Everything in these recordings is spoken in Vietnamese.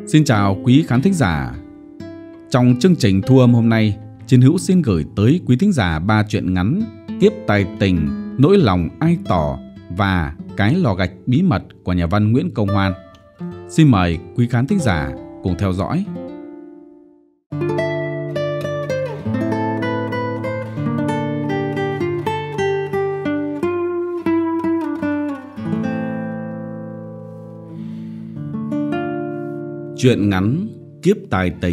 Xin chào quý khán thính giả. Trong chương trình thu âm hôm nay, Chiến Hữu xin gửi tới quý thính giả 3 truyện ngắn Kiếp tài tình, Nỗi lòng ai tỏ và Cái lò gạch bí mật của nhà văn Nguyễn Công Hoan. Xin mời quý khán thính giả cùng theo dõi. Truyện ngắn Kiếp tài tình.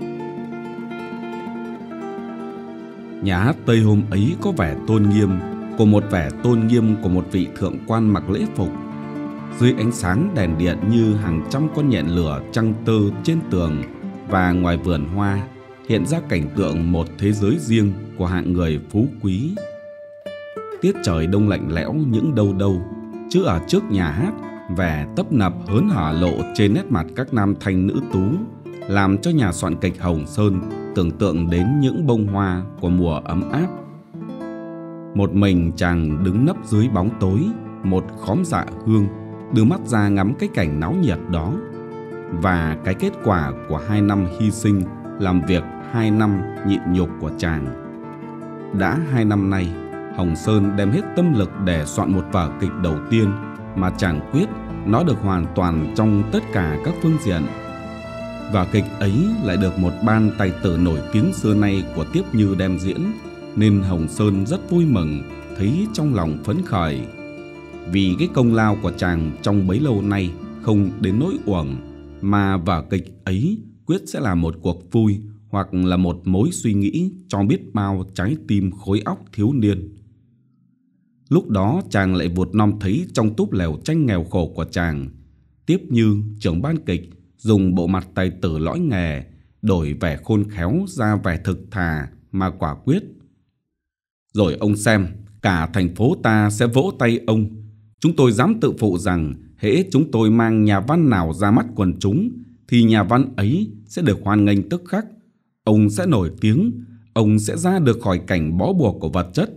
Nhà hát Tây hôm ấy có vẻ tôn nghiêm, của một vị thượng quan mặc lễ phục. Dưới ánh sáng đèn điện như hàng trăm con nhện lửa trăng tơ trên tường và ngoài vườn hoa, hiện ra cảnh tượng một thế giới riêng của hạng người phú quý. Tiết trời đông lạnh lẽo những đâu đâu, chứ ở trước nhà hát, vẻ tấp nập hớn hở lộ trên nét mặt các nam thanh nữ tú, làm cho nhà soạn kịch Hồng Sơn tưởng tượng đến những bông hoa của mùa ấm áp. Một mình chàng đứng nấp dưới bóng tối một khóm dạ hương, đưa mắt ra ngắm cái cảnh náo nhiệt đó và cái kết quả của 2 năm hy sinh làm việc, 2 năm nhịn nhục của chàng. Đã 2 năm nay, Hồng Sơn đem hết tâm lực để soạn một vở kịch đầu tiên mà chàng quyết nó được hoàn toàn trong tất cả các phương diện. Và kịch ấy lại được một ban tài tử nổi tiếng xưa nay của Tiếp Như đem diễn, nên Hồng Sơn rất vui mừng, thấy trong lòng phấn khởi. Vì cái công lao của chàng trong bấy lâu nay không đến nỗi uổng, mà vở kịch ấy quyết sẽ là một cuộc vui hoặc là một mối suy nghĩ cho biết bao trái tim khối óc thiếu niên. Lúc đó chàng lại vụt nom thấy trong túp lều tranh nghèo khổ của chàng, Tiếp Như, trưởng ban kịch, dùng bộ mặt tài tử lõi nghề, đổi vẻ khôn khéo ra vẻ thực thà mà quả quyết. Rồi ông xem, cả thành phố ta sẽ vỗ tay ông. Chúng tôi dám tự phụ rằng hễ chúng tôi mang nhà văn nào ra mắt quần chúng, thì nhà văn ấy sẽ được hoan nghênh tức khắc. Ông sẽ nổi tiếng, ông sẽ ra được khỏi cảnh bó buộc của vật chất.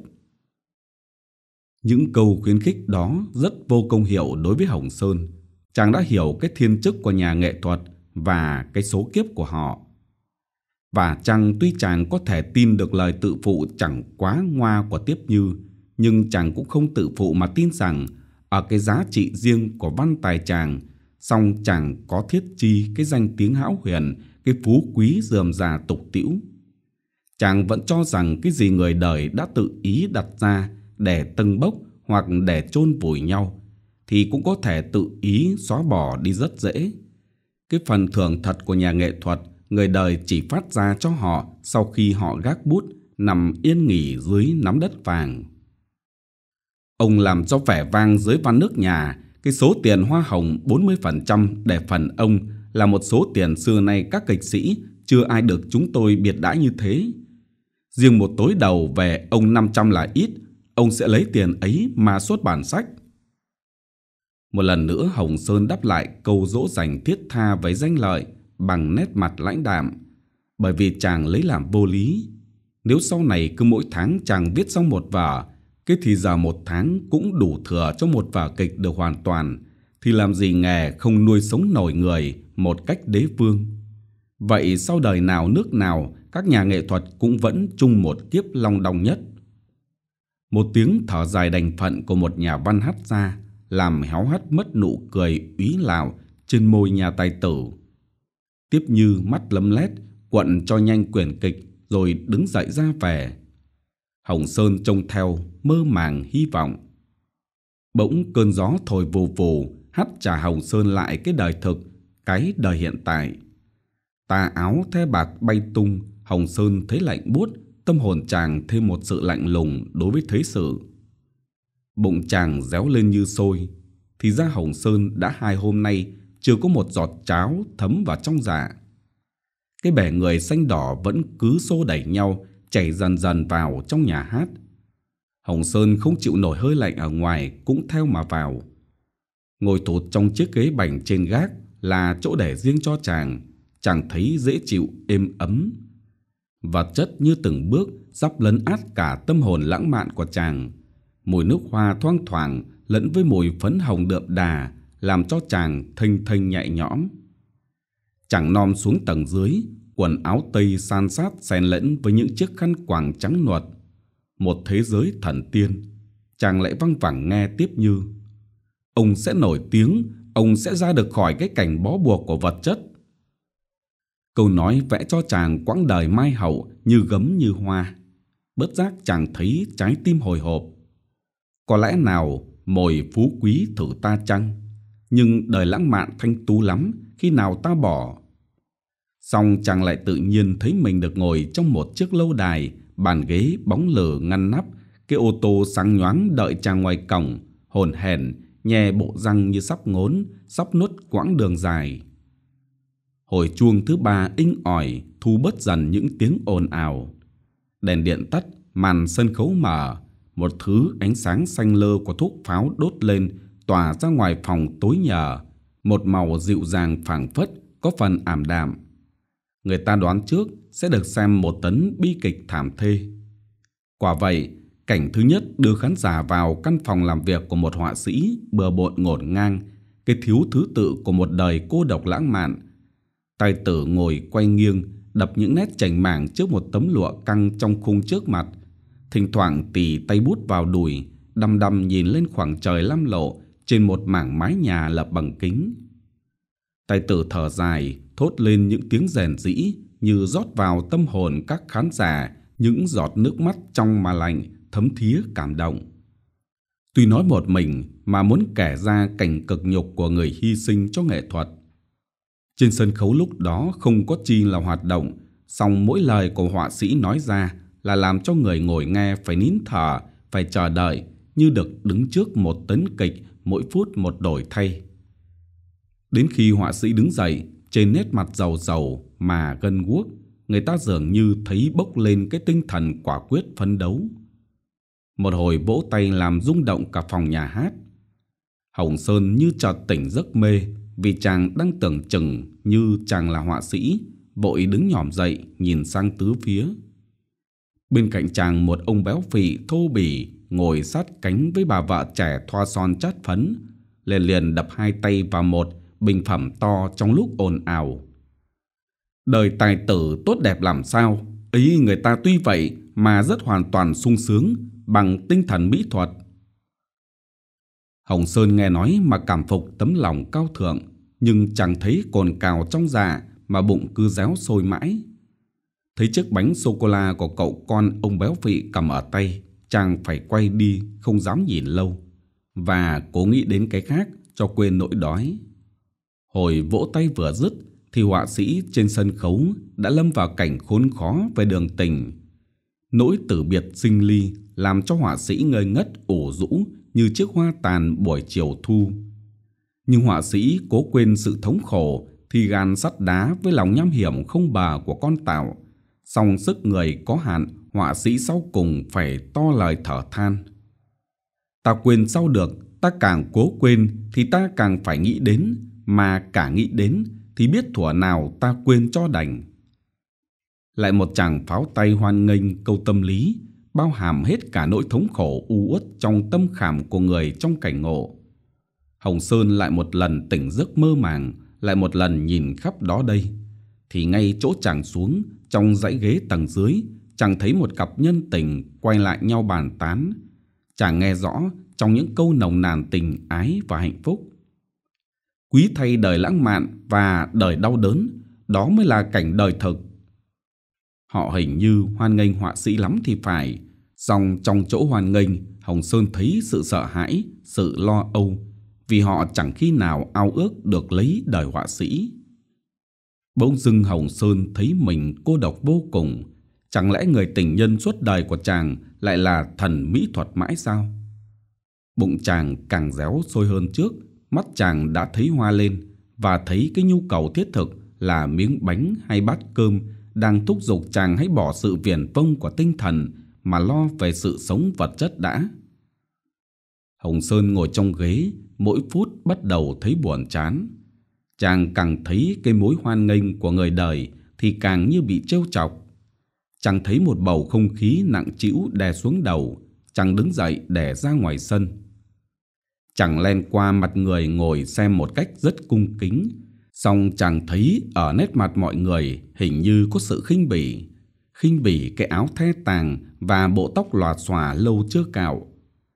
Những câu khuyến khích đó rất vô công hiệu đối với Hồng Sơn. Chàng đã hiểu cái thiên chức của nhà nghệ thuật và cái số kiếp của họ. Và chăng tuy chàng có thể tin được lời tự phụ chẳng quá ngoa của Tiếp Như, nhưng chàng cũng không tự phụ mà tin rằng ở cái giá trị riêng của văn tài chàng, song chàng có thiết chi cái danh tiếng hão huyền, cái phú quý rườm rà tục tĩu. Chàng vẫn cho rằng cái gì người đời đã tự ý đặt ra để tâng bốc hoặc để chôn vùi nhau, thì cũng có thể tự ý xóa bỏ đi rất dễ. Cái phần thưởng thật của nhà nghệ thuật, người đời chỉ phát ra cho họ sau khi họ gác bút, nằm yên nghỉ dưới nắm đất vàng. Ông làm cho vẻ vang dưới văn nước nhà, cái số tiền hoa hồng 40% để phần ông là một số tiền xưa nay các kịch sĩ chưa ai được chúng tôi biệt đãi như thế. Riêng một tối đầu về ông 500 là ít, ông sẽ lấy tiền ấy mà xuất bản sách. Một lần nữa Hồng Sơn đáp lại câu dỗ dành thiết tha với danh lợi bằng nét mặt lãnh đạm, bởi vì chàng lấy làm vô lý. Nếu sau này cứ mỗi tháng chàng viết xong một vở, cái thì giờ một tháng cũng đủ thừa cho một vở kịch được hoàn toàn, thì làm gì nghề không nuôi sống nổi người một cách đế vương. Vậy sau đời nào nước nào, các nhà nghệ thuật cũng vẫn chung một kiếp long đong nhất. Một tiếng thở dài đành phận của một nhà văn hắt ra, làm héo hắt mất nụ cười úy lạo trên môi nhà tài tử. Tiếp Như mắt lấm lét, quận cho nhanh quyển kịch rồi đứng dậy ra về. Hồng Sơn trông theo, mơ màng hy vọng. Bỗng cơn gió thổi vù vù, hắt trả Hồng Sơn lại cái đời thực, cái đời hiện tại. Tà áo the bạc bay tung, Hồng Sơn thấy lạnh buốt, tâm hồn chàng thêm một sự lạnh lùng đối với thế sự. Bụng chàng réo lên như sôi, thì ra Hồng Sơn đã 2 hôm nay chưa có một giọt cháo thấm vào trong dạ. Cái bể người xanh đỏ vẫn cứ xô đẩy nhau, chảy dần dần vào trong nhà hát. Hồng Sơn không chịu nổi hơi lạnh ở ngoài cũng theo mà vào. Ngồi thụt trong chiếc ghế bành trên gác là chỗ để riêng cho chàng, chàng thấy dễ chịu, êm ấm. Vật chất như từng bước sắp lấn át cả tâm hồn lãng mạn của chàng. Mùi nước hoa thoang thoảng lẫn với mùi phấn hồng đượm đà làm cho chàng thênh thênh nhẹ nhõm. Chàng nom xuống tầng dưới, quần áo tây san sát xen lẫn với những chiếc khăn quàng trắng nuột. Một thế giới thần tiên. Chàng lại văng vẳng nghe tiếp như: ông sẽ nổi tiếng, ông sẽ ra được khỏi cái cảnh bó buộc của vật chất. Câu nói vẽ cho chàng quãng đời mai hậu như gấm như hoa. Bất giác chàng thấy trái tim hồi hộp. Có lẽ nào mồi phú quý thử ta chăng? Nhưng đời lãng mạn thanh tú lắm, khi nào ta bỏ? Xong chàng lại tự nhiên thấy mình được ngồi trong một chiếc lâu đài, bàn ghế bóng lờ ngăn nắp, cái ô tô sáng nhoáng đợi chàng ngoài cổng, hồn hển, nhe bộ răng như sắp ngốn, sắp nuốt quãng đường dài. Hồi chuông thứ 3 inh ỏi, thu bớt dần những tiếng ồn ào. Đèn điện tắt, màn sân khấu mở, một thứ ánh sáng xanh lơ của thuốc pháo đốt lên, tỏa ra ngoài phòng tối nhờ, một màu dịu dàng phảng phất, có phần ảm đạm. Người ta đoán trước sẽ được xem một tấn bi kịch thảm thê. Quả vậy, cảnh thứ nhất đưa khán giả vào căn phòng làm việc của một họa sĩ bừa bộn ngổn ngang, cái thiếu thứ tự của một đời cô độc lãng mạn. Tài tử ngồi quay nghiêng, đập những nét chảnh mảng trước một tấm lụa căng trong khung trước mặt, thỉnh thoảng tì tay bút vào đùi, đăm đăm nhìn lên khoảng trời lam lộ trên một mảng mái nhà lập bằng kính. Tài tử thở dài, thốt lên những tiếng rền rĩ như rót vào tâm hồn các khán giả những giọt nước mắt trong mà lạnh, thấm thía cảm động. Tuy nói một mình mà muốn kể ra cảnh cực nhục của người hy sinh cho nghệ thuật. Trên sân khấu lúc đó không có chi là hoạt động, song mỗi lời của họa sĩ nói ra là làm cho người ngồi nghe phải nín thở, phải chờ đợi như được đứng trước một tấn kịch, mỗi phút một đổi thay. Đến khi họa sĩ đứng dậy, trên nét mặt rầu rầu mà gân guốc, người ta dường như thấy bốc lên cái tinh thần quả quyết phấn đấu. Một hồi vỗ tay làm rung động cả phòng nhà hát. Hồng Sơn như chợt tỉnh giấc mê, vì chàng đang tưởng chừng như chàng là họa sĩ, vội đứng nhỏm dậy nhìn sang tứ phía. Bên cạnh chàng một ông béo phì thô bỉ ngồi sát cánh với bà vợ trẻ thoa son chát phấn, liền liền đập hai tay vào một bình phẩm to trong lúc ồn ào. Đời tài tử tốt đẹp làm sao, ý người ta tuy vậy mà rất hoàn toàn sung sướng bằng tinh thần mỹ thuật. Hồng Sơn nghe nói mà cảm phục tấm lòng cao thượng, nhưng chẳng thấy cồn cào trong dạ mà bụng cứ réo sôi mãi. Thấy chiếc bánh sô-cô-la của cậu con ông béo phì cầm ở tay, chàng phải quay đi không dám nhìn lâu, và cố nghĩ đến cái khác cho quên nỗi đói. Hồi vỗ tay vừa dứt thì họa sĩ trên sân khấu đã lâm vào cảnh khốn khó về đường tình. Nỗi tử biệt sinh ly làm cho họa sĩ ngây ngất ủ rũ như chiếc hoa tàn buổi chiều thu. Nhưng họa sĩ cố quên sự thống khổ thì gan sắt đá với lòng nham hiểm không bờ của con tạo. Song sức người có hạn, họa sĩ sau cùng phải to lời thở than. Ta quên sao được, ta càng cố quên thì ta càng phải nghĩ đến, mà cả nghĩ đến thì biết thuở nào ta quên cho đành. Lại một chàng pháo tay hoan nghênh câu tâm lý, bao hàm hết cả nỗi thống khổ u uất trong tâm khảm của người trong cảnh ngộ. Hồng Sơn lại một lần tỉnh giấc mơ màng, lại một lần nhìn khắp đó đây, thì ngay chỗ chàng xuống, trong dãy ghế tầng dưới, chàng thấy một cặp nhân tình quay lại nhau bàn tán. Chàng nghe rõ trong những câu nồng nàn tình ái và hạnh phúc. Quý thay đời lãng mạn và đời đau đớn, đó mới là cảnh đời thực. Họ hình như hoan nghênh họa sĩ lắm thì phải, song trong chỗ hoan nghênh, Hồng Sơn thấy sự sợ hãi, sự lo âu, vì họ chẳng khi nào ao ước được lấy đời họa sĩ. Bỗng dưng Hồng Sơn thấy mình cô độc vô cùng. Chẳng lẽ người tình nhân suốt đời của chàng lại là thần mỹ thuật mãi sao? Bụng chàng càng réo sôi hơn trước, mắt chàng đã thấy hoa lên, và thấy cái nhu cầu thiết thực là miếng bánh hay bát cơm đang thúc giục chàng hãy bỏ sự viển vông của tinh thần mà lo về sự sống vật chất đã. Hồng Sơn ngồi trong ghế, mỗi phút bắt đầu thấy buồn chán. Chàng càng thấy cái mối hoan nghênh của người đời thì càng như bị trêu chọc. Chàng thấy một bầu không khí nặng trĩu đè xuống đầu. Chàng đứng dậy để ra ngoài sân. Chàng len qua mặt người ngồi xem một cách rất cung kính. Song chàng thấy ở nét mặt mọi người hình như có sự khinh bỉ cái áo the tàng và bộ tóc lòa xòa lâu chưa cạo.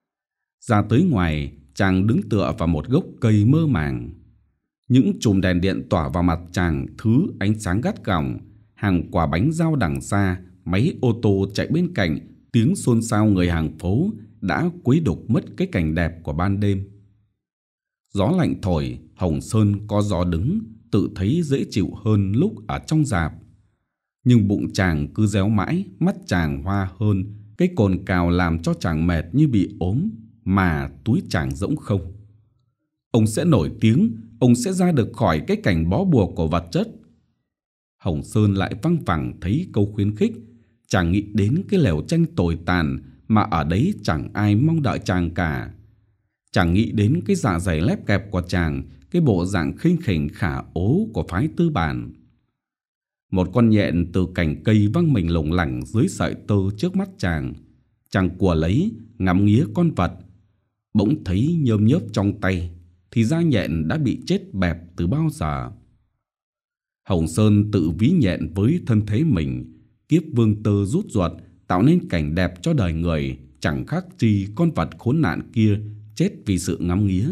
Ra tới ngoài, chàng đứng tựa vào một gốc cây mơ màng. Những chùm đèn điện tỏa vào mặt chàng thứ ánh sáng gắt gỏng, hàng quả bánh dao đằng xa, máy ô tô chạy bên cạnh, tiếng xôn xao người hàng phố đã quấy đục mất cái cảnh đẹp của ban đêm. Gió lạnh thổi, Hồng Sơn có gió đứng, tự thấy dễ chịu hơn lúc ở trong rạp. Nhưng bụng chàng cứ réo mãi, mắt chàng hoa hơn, cái cồn cào làm cho chàng mệt như bị ốm, mà túi chàng rỗng không. Ông sẽ nổi tiếng, ông sẽ ra được khỏi cái cảnh bó buộc của vật chất. Hồng Sơn lại văng vẳng thấy câu khuyến khích. Chàng nghĩ đến cái lều tranh tồi tàn mà ở đấy chẳng ai mong đợi chàng cả. Chàng nghĩ đến cái dạ dày lép kẹp của chàng, cái bộ dạng khinh khỉnh khả ố của phái Tư Bản. Một con nhện từ cành cây văng mình lủng lẳng dưới sợi tơ trước mắt chàng. Chàng quờ lấy, ngắm nghía con vật. Bỗng thấy nhơm nhớp trong tay, thì ra nhện đã bị chết bẹp từ bao giờ. Hồng Sơn tự ví nhện với thân thế mình, kiếp vương tơ rút ruột, tạo nên cảnh đẹp cho đời người, chẳng khác chi con vật khốn nạn kia chết vì sự ngắm nghía.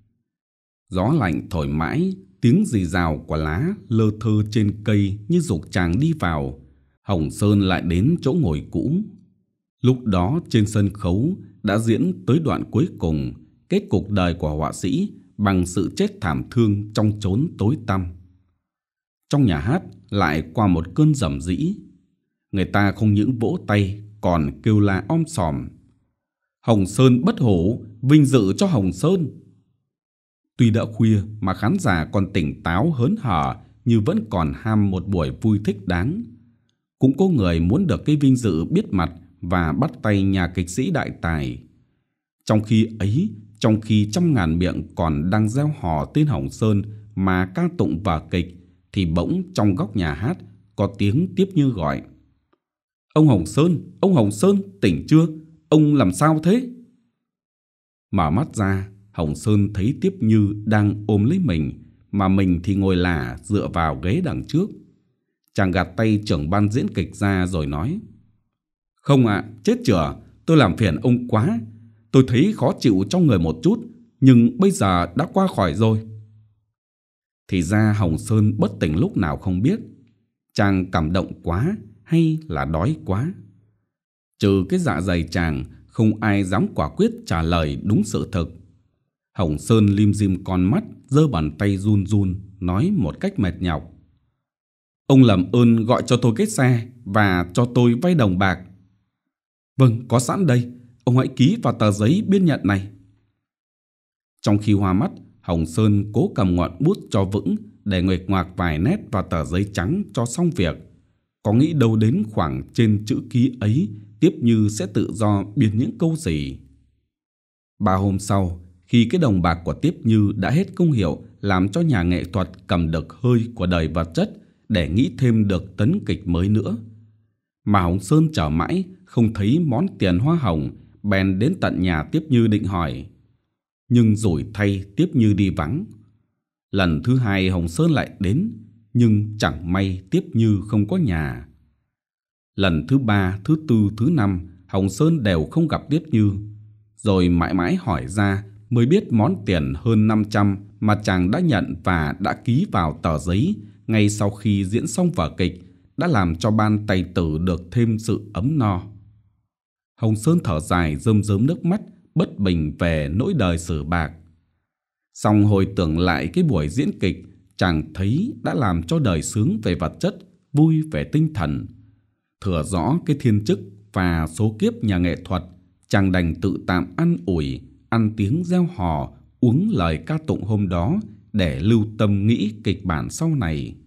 Gió lạnh thổi mãi, tiếng rì rào của lá lơ thơ trên cây như giục chàng đi vào. Hồng Sơn lại đến chỗ ngồi cũ. Lúc đó trên sân khấu đã diễn tới đoạn cuối cùng, kết cục đời của họa sĩ bằng sự chết thảm thương trong chốn tối tăm. Trong nhà hát lại qua một cơn rầm rĩ. Người ta không những vỗ tay còn kêu la om sòm. Hồng Sơn bất hủ, vinh dự cho Hồng Sơn. Tuy đã khuya mà khán giả còn tỉnh táo hớn hở, như vẫn còn ham một buổi vui thích đáng. Cũng có người muốn được cái vinh dự biết mặt và bắt tay nhà kịch sĩ đại tài. Trong khi trăm ngàn miệng còn đang reo hò tên Hồng Sơn mà ca tụng vở kịch, thì bỗng trong góc nhà hát có tiếng tiếp như gọi: ông Hồng Sơn, tỉnh chưa? Ông làm sao thế?" Mở mắt ra, Hồng Sơn thấy Tiếp Như đang ôm lấy mình, mà mình thì ngồi lả dựa vào ghế đằng trước. Chàng gạt tay trưởng ban diễn kịch ra rồi nói: "Không ạ, chết chửa, tôi làm phiền ông quá. Tôi thấy khó chịu trong người một chút, nhưng bây giờ đã qua khỏi rồi." Thì ra Hồng Sơn bất tỉnh lúc nào không biết. Chàng cảm động quá hay là đói quá? Trừ cái dạ dày chàng, không ai dám quả quyết trả lời đúng sự thực. Hồng Sơn lim dim con mắt, giơ bàn tay run run, nói một cách mệt nhọc: "Ông làm ơn gọi cho tôi cái xe và cho tôi vay đồng bạc." "Vâng, có sẵn đây. Ông hãy ký vào tờ giấy biên nhận này." Trong khi hoa mắt, Hồng Sơn cố cầm ngọn bút cho vững để nguệch ngoạc vài nét vào tờ giấy trắng cho xong việc. Có nghĩ đâu đến khoảng trên chữ ký ấy, Tiếp Như sẽ tự do biên những câu gì. 3 hôm sau, khi cái đồng bạc của Tiếp Như đã hết công hiệu làm cho nhà nghệ thuật cầm được hơi của đời vật chất để nghĩ thêm được tấn kịch mới nữa, mà Hồng Sơn chờ mãi không thấy món tiền hoa hồng, bèn đến tận nhà Tiếp Như định hỏi. Nhưng rủi thay Tiếp Như đi vắng. Lần thứ hai Hồng Sơn lại đến, nhưng chẳng may Tiếp Như không có nhà. Lần thứ 3, thứ 4, thứ 5 Hồng Sơn đều không gặp Tiếp Như. Rồi mãi mãi hỏi ra mới biết món tiền hơn 500 mà chàng đã nhận và đã ký vào tờ giấy ngay sau khi diễn xong vở kịch đã làm cho ban tài tử được thêm sự ấm no. Hồng Sơn thở dài rơm rớm nước mắt, bất bình về nỗi đời sử bạc. Song hồi tưởng lại cái buổi diễn kịch, chàng thấy đã làm cho đời sướng về vật chất, vui về tinh thần. Thừa rõ cái thiên chức và số kiếp nhà nghệ thuật, chàng đành tự tạm ăn ủi, ăn tiếng reo hò, uống lời ca tụng hôm đó để lưu tâm nghĩ kịch bản sau này.